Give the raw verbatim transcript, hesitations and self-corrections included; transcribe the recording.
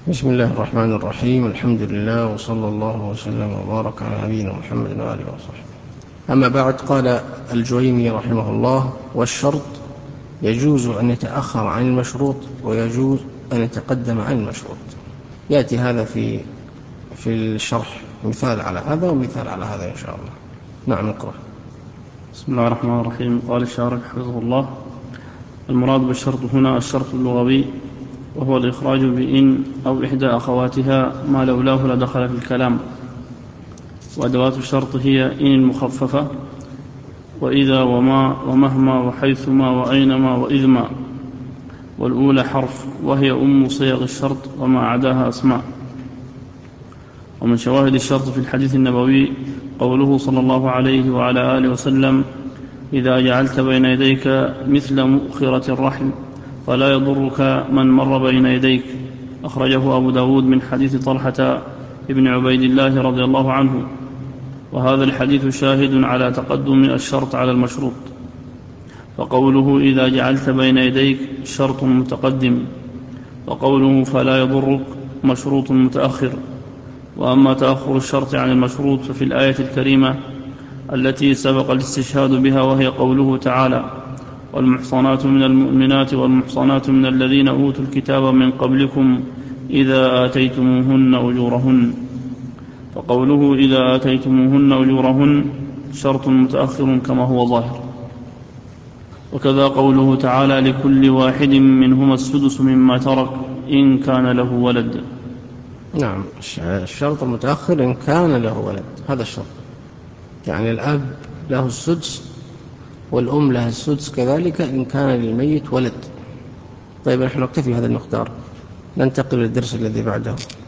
بسم الله الرحمن الرحيم. الحمد لله وصلى الله وسلم وبارك على نبينا محمد وآله وصحبه. أما بعد، قال الجويني رحمه الله: والشرط يجوز أن يتأخر عن المشروط ويجوز أن يتقدم عن المشروط. يأتي هذا في في الشرح مثال على هذا ومثال على هذا إن شاء الله. نعم، اقرأ. بسم الله الرحمن الرحيم. قال الشارح حفظه الله: المراد بالشرط هنا الشرط اللغوي، وهو الإخراج بإن أو إحدى أخواتها ما لولاه لدخل في الكلام. وأدوات الشرط هي إن المخففة، وإذا، وما، ومهما، وحيثما، وأينما، وإذما. والأولى حرف، وهي أم صيغ الشرط، وما عداها أسماء. ومن شواهد الشرط في الحديث النبوي قوله صلى الله عليه وعلى آله وسلم: إذا جعلت بين يديك مثل مؤخرة الرحل فلا يضرك من مر بين يديك. أخرجه أبو داود من حديث طلحة ابن عبيد الله رضي الله عنه. وهذا الحديث شاهد على تقدم الشرط على المشروط، فقوله إذا جعلت بين يديك شرط متقدم، وقوله فلا يضرك مشروط متأخر. وأما تأخر الشرط عن المشروط ففي الآية الكريمة التي سبق الاستشهاد بها، وهي قوله تعالى: والمحصنات من المؤمنات والمحصنات من الذين أوتوا الكتاب من قبلكم إذا آتيتموهن أجورهن. فقوله إذا آتيتموهن أجورهن شرط متأخر كما هو ظاهر. وكذا قوله تعالى: لكل واحد منهما السدس مما ترك إن كان له ولد. نعم، الشرط المتأخر إن كان له ولد، هذا الشرط. يعني الأب له السدس والأم لها السدس كذلك إن كان للميت ولد. طيب، نحن نكتفي هذا المقدار، ننتقل للدرس الذي بعده.